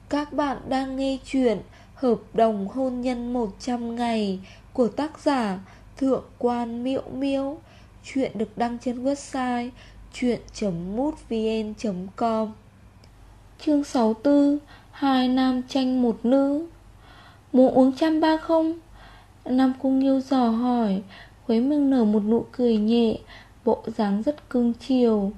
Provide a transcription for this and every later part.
Các bạn đang nghe chuyện Hợp đồng hôn nhân 100 ngày của tác giả Thượng quan Miễu Miễu. Chuyện được đăng trên website chuyện.mútvn.com. Chương 64. Hai nam tranh một nữ. Muốn uống chăm ba không? Nam Cung Nghiêu dò hỏi, khóe miệng nở một nụ cười nhẹ, bộ dáng rất cưng chiều.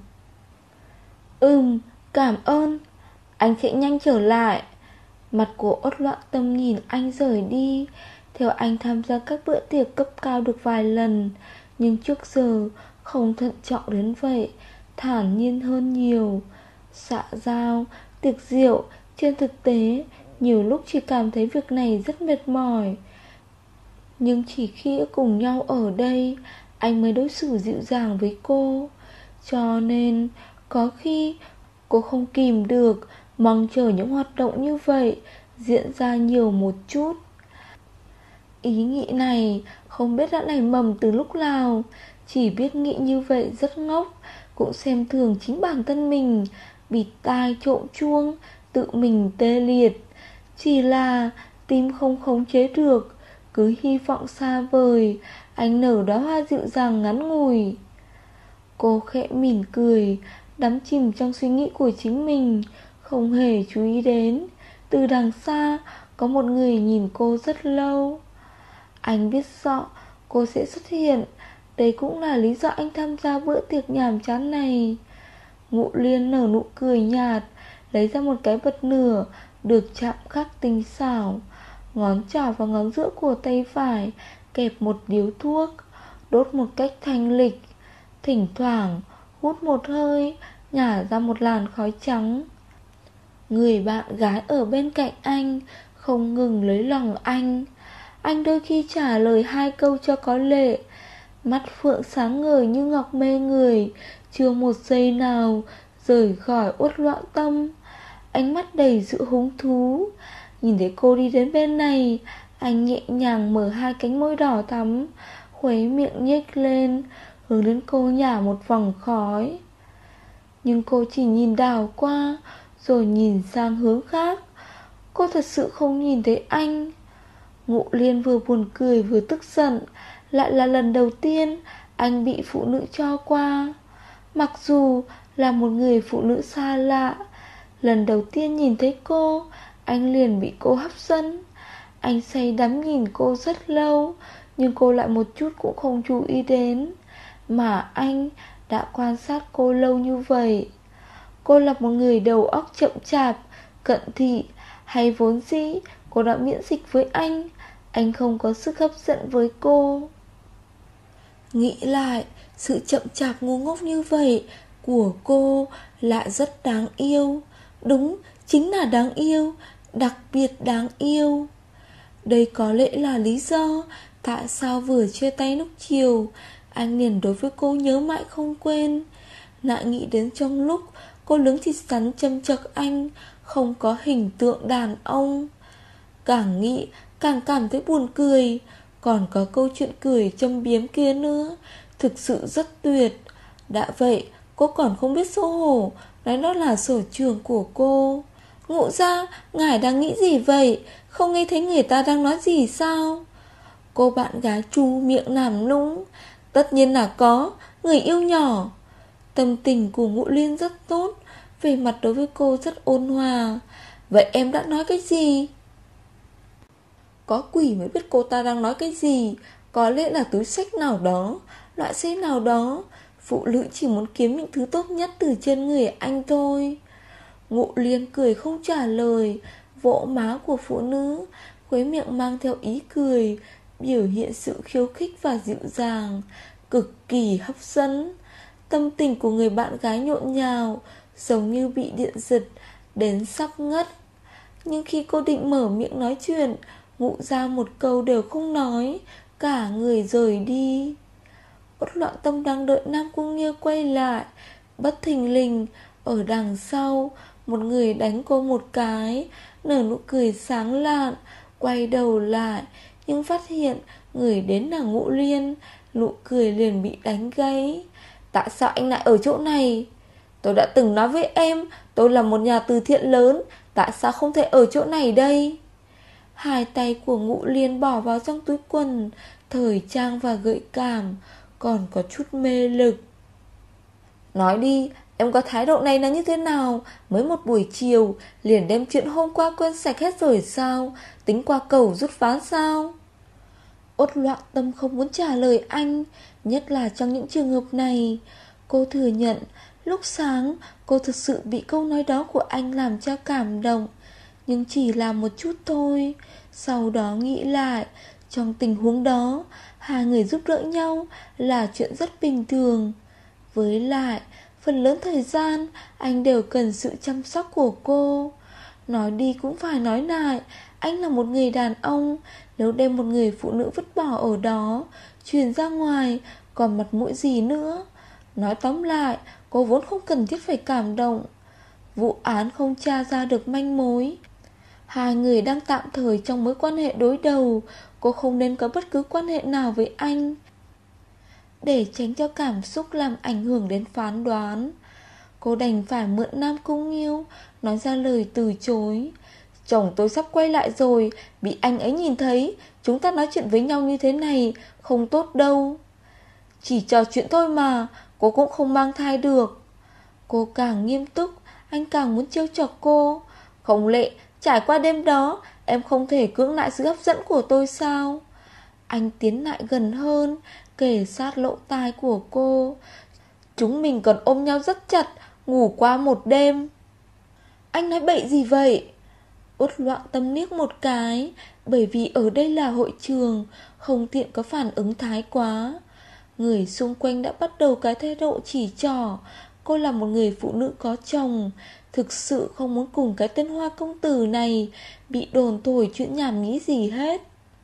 Cảm ơn. Anh sẽ nhanh trở lại. Mặt của Ốt Loạn Tâm nhìn anh rời đi. Theo anh tham gia các bữa tiệc cấp cao được vài lần, nhưng trước giờ không thận trọng đến vậy, thản nhiên hơn nhiều. Xã giao, tiệc rượu, trên thực tế nhiều lúc chỉ cảm thấy việc này rất mệt mỏi. Nhưng chỉ khi cùng nhau ở đây, anh mới đối xử dịu dàng với cô. Cho nên có khi cô không kìm được, mong chờ những hoạt động như vậy diễn ra nhiều một chút. Ý nghĩ này không biết đã nảy mầm từ lúc nào, chỉ biết nghĩ như vậy rất ngốc, cũng xem thường chính bản thân mình, bịt tai trộm chuông, tự mình tê liệt. Chỉ là tim không khống chế được, cứ hy vọng xa vời, anh nở đóa hoa dịu dàng ngắn ngủi. Cô khẽ mỉm cười, đắm chìm trong suy nghĩ của chính mình, không hề chú ý đến từ đằng xa có một người nhìn cô rất lâu. Anh biết rõ cô sẽ xuất hiện, đây cũng là lý do anh tham gia bữa tiệc nhàm chán này. Ngụ Liên nở nụ cười nhạt, lấy ra một cái bật lửa được chạm khắc tinh xảo, ngón trỏ và ngón giữa của tay phải kẹp một điếu thuốc, đốt một cách thanh lịch, thỉnh thoảng hút một hơi, nhả ra một làn khói trắng. Người bạn gái ở bên cạnh anh không ngừng lấy lòng anh. Anh đôi khi trả lời hai câu cho có lệ, mắt phượng sáng ngời như ngọc mê người, chưa một giây nào rời khỏi Uất Loạn Tâm. Ánh mắt đầy sự hứng thú. Nhìn thấy cô đi đến bên này, anh nhẹ nhàng mở hai cánh môi đỏ thắm, khóe miệng nhếch lên, hướng đến cô nhả một vòng khói. Nhưng cô chỉ nhìn đảo qua, rồi nhìn sang hướng khác. Cô thật sự không nhìn thấy anh. Ngụ Liên vừa buồn cười vừa tức giận. Lại là lần đầu tiên anh bị phụ nữ cho qua. Mặc dù là một người phụ nữ xa lạ, lần đầu tiên nhìn thấy cô, anh liền bị cô hấp dẫn. Anh say đắm nhìn cô rất lâu, nhưng cô lại một chút cũng không chú ý đến. Mà anh đã quan sát cô lâu như vậy. Cô là một người đầu óc chậm chạp, cận thị, hay vốn dĩ cô đã miễn dịch với anh không có sức hấp dẫn với cô. Nghĩ lại, sự chậm chạp ngu ngốc như vậy của cô lại rất đáng yêu. Đúng, chính là đáng yêu, đặc biệt đáng yêu. Đây có lẽ là lý do tại sao vừa chia tay lúc chiều, anh liền đối với cô nhớ mãi không quên. Lại nghĩ đến trong lúc cô đứng thịt rắn châm chọc anh, không có hình tượng đàn ông. Càng nghĩ càng cảm thấy buồn cười. Còn có câu chuyện cười châm biếm kia nữa, thực sự rất tuyệt. Đã vậy cô còn không biết xấu hổ nói đó là sở trường của cô. Ngụ ra, ngài đang nghĩ gì vậy? Không nghe thấy người ta đang nói gì sao? Cô bạn gái chu miệng làm nũng. Tất nhiên là có, người yêu nhỏ. Tâm tình của Ngụ Liên rất tốt, về mặt đối với cô rất ôn hòa. Vậy em đã nói cái gì? Có quỷ mới biết cô ta đang nói cái gì. Có lẽ là túi xách nào đó, loại xe nào đó. Phụ nữ chỉ muốn kiếm những thứ tốt nhất từ trên người anh thôi. Ngụ Liên cười không trả lời, vỗ má của phụ nữ, khóe miệng mang theo ý cười, biểu hiện sự khiêu khích và dịu dàng, cực kỳ hấp dẫn. Tâm tình của người bạn gái nhộn nhào, giống như bị điện giật đến sắp ngất. Nhưng khi cô định mở miệng nói chuyện, Ngụ ra một câu đều không nói, cả người rời đi. Uất Loạn Tâm đang đợi Nam Cung Nghiêu quay lại. Bất thình lình, ở đằng sau, một người đánh cô một cái, nở nụ cười sáng lạn, quay đầu lại, nhưng phát hiện người đến là Ngụ Liên, nụ cười liền bị đánh gãy. Tại sao anh lại ở chỗ này? Tôi đã từng nói với em, tôi là một nhà từ thiện lớn, Tại sao không thể ở chỗ này đây? Hai tay của Ngũ Liên bỏ vào trong túi quần, thời trang và gợi cảm, còn có chút mê lực. Nói đi, em có thái độ này là như thế nào? Mới một buổi chiều liền đem chuyện hôm qua quên sạch hết rồi sao? Tính qua cầu rút ván sao? Út Loạn Tâm không muốn trả lời anh, nhất là trong những trường hợp này. Cô thừa nhận, lúc sáng cô thực sự bị câu nói đó của anh làm cho cảm động, nhưng chỉ là một chút thôi. Sau đó nghĩ lại, trong tình huống đó, hai người giúp đỡ nhau là chuyện rất bình thường. Với lại, phần lớn thời gian anh đều cần sự chăm sóc của cô. Nói đi cũng phải nói lại, anh là một người đàn ông, nếu đem một người phụ nữ vứt bỏ ở đó, truyền ra ngoài, còn mặt mũi gì nữa. Nói tóm lại, cô vốn không cần thiết phải cảm động. Vụ án không tra ra được manh mối. Hai người đang tạm thời trong mối quan hệ đối đầu, cô không nên có bất cứ quan hệ nào với anh, để tránh cho cảm xúc làm ảnh hưởng đến phán đoán. Cô đành phải mượn Nam Cung Nghiêu nói ra lời từ chối. Chồng tôi sắp quay lại rồi, bị anh ấy nhìn thấy, chúng ta nói chuyện với nhau như thế này không tốt đâu. Chỉ trò chuyện thôi mà, cô cũng không mang thai được. Cô càng nghiêm túc, anh càng muốn trêu chọc cô. Không Lệ, trải qua đêm đó, em không thể cưỡng lại sự hấp dẫn của tôi sao? Anh tiến lại gần hơn, kề sát lỗ tai của cô. Chúng mình còn ôm nhau rất chặt, ngủ qua một đêm. Anh nói bậy gì vậy? Út Loạn Tâm liếc một cái, bởi vì ở đây là hội trường, không tiện có phản ứng thái quá. Người xung quanh đã bắt đầu cái thái độ chỉ trỏ. Cô là một người phụ nữ có chồng, thực sự không muốn cùng cái tên Hoa công tử này bị đồn thổi chuyện nhảm nhí gì hết.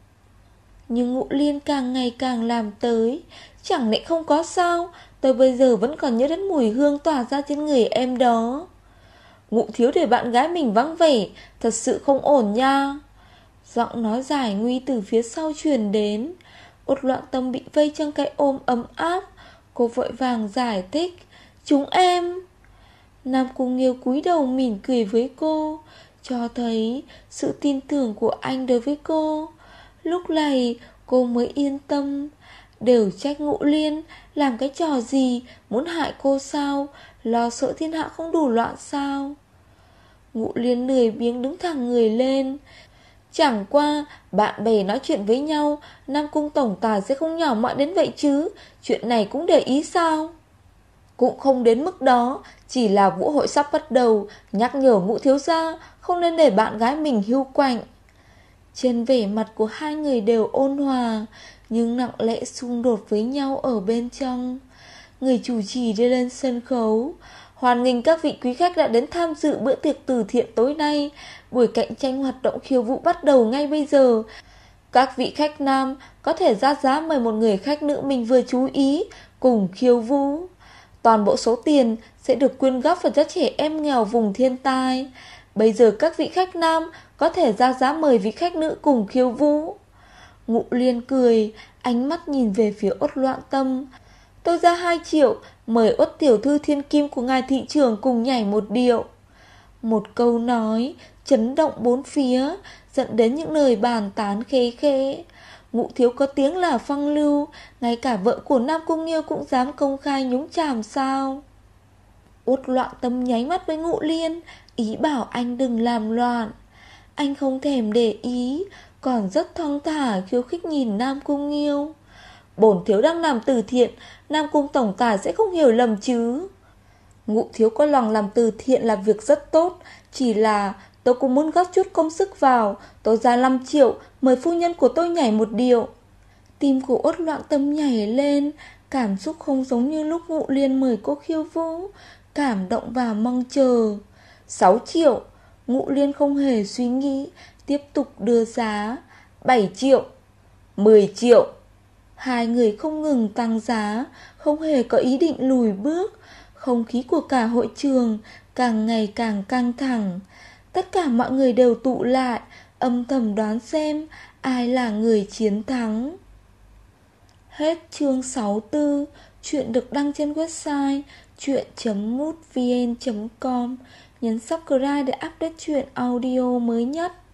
Nhưng Ngũ Liên càng ngày càng làm tới. Chẳng lẽ không có sao? Tôi bây giờ vẫn còn nhớ đến mùi hương tỏa ra trên người em đó. Ngũ thiếu để bạn gái mình vắng vẻ, thật sự không ổn nha. Giọng nói giải nguy từ phía sau truyền đến. Út Loạn Tâm bị vây trong cái ôm ấm áp. Cô vội vàng giải thích. Chúng em. Nam Cung Nghiêu cúi đầu mỉm cười với cô, cho thấy sự tin tưởng của anh đối với cô. Lúc này cô mới yên tâm. Đều trách Ngũ Liên, làm cái trò gì, muốn hại cô sao? Lo sợ thiên hạ không đủ loạn sao? Ngũ Liên lười biếng đứng thẳng người lên. Chẳng qua bạn bè nói chuyện với nhau, Nam Cung tổng tài sẽ không nhỏ mọn đến vậy chứ. Chuyện này cũng để ý sao? Cũng không đến mức đó, chỉ là vũ hội sắp bắt đầu, nhắc nhở Ngũ thiếu gia không nên để bạn gái mình hưu quạnh. Trên vẻ mặt của hai người đều ôn hòa, nhưng nặng lẽ xung đột với nhau ở bên trong. Người chủ trì đi lên sân khấu. Hoan nghênh các vị quý khách đã đến tham dự bữa tiệc từ thiện tối nay. Buổi cạnh tranh hoạt động khiêu vũ bắt đầu ngay bây giờ. Các vị khách nam có thể ra giá mời một người khách nữ mình vừa chú ý cùng khiêu vũ. Toàn bộ số tiền sẽ được quyên góp vào cho trẻ em nghèo vùng thiên tai. Bây giờ các vị khách nam có thể ra giá mời vị khách nữ cùng khiêu vũ. Ngũ Liên cười, ánh mắt nhìn về phía Út Loạn Tâm. Tôi ra 2 triệu, mời Út tiểu thư thiên kim của ngài thị trưởng cùng nhảy một điệu. Một câu nói chấn động bốn phía, dẫn đến những lời bàn tán khê khê. Ngũ thiếu có tiếng là Phăng Lưu, ngay cả vợ của Nam Cung Nghiêu cũng dám công khai nhúng chàm sao? Út Loạn Tâm nháy mắt với Ngũ Liên, ý bảo anh đừng làm loạn. Anh không thèm để ý, còn rất thong thả khiêu khích nhìn Nam Cung Nghiêu. Bổn thiếu đang làm từ thiện, Nam Cung tổng tài sẽ không hiểu lầm chứ? Ngũ thiếu có lòng làm từ thiện là việc rất tốt, chỉ là tôi cũng muốn góp chút công sức vào. Tôi ra 5 triệu, mời phu nhân của tôi nhảy một điệu. Tim của Út Loạn Tâm nhảy lên, cảm xúc không giống như lúc Ngũ Liên mời cô khiêu vũ, cảm động và mong chờ. 6 triệu. Ngũ Liên không hề suy nghĩ, tiếp tục đưa giá. 7 triệu, 10 triệu. Hai người không ngừng tăng giá, không hề có ý định lùi bước. Không khí của cả hội trường càng ngày càng căng thẳng. Tất cả mọi người đều tụ lại, âm thầm đoán xem ai là người chiến thắng. Hết chương 64. Chuyện được đăng trên website chuyện.mútvn.com. nhấn subscribe để update chuyện audio mới nhất.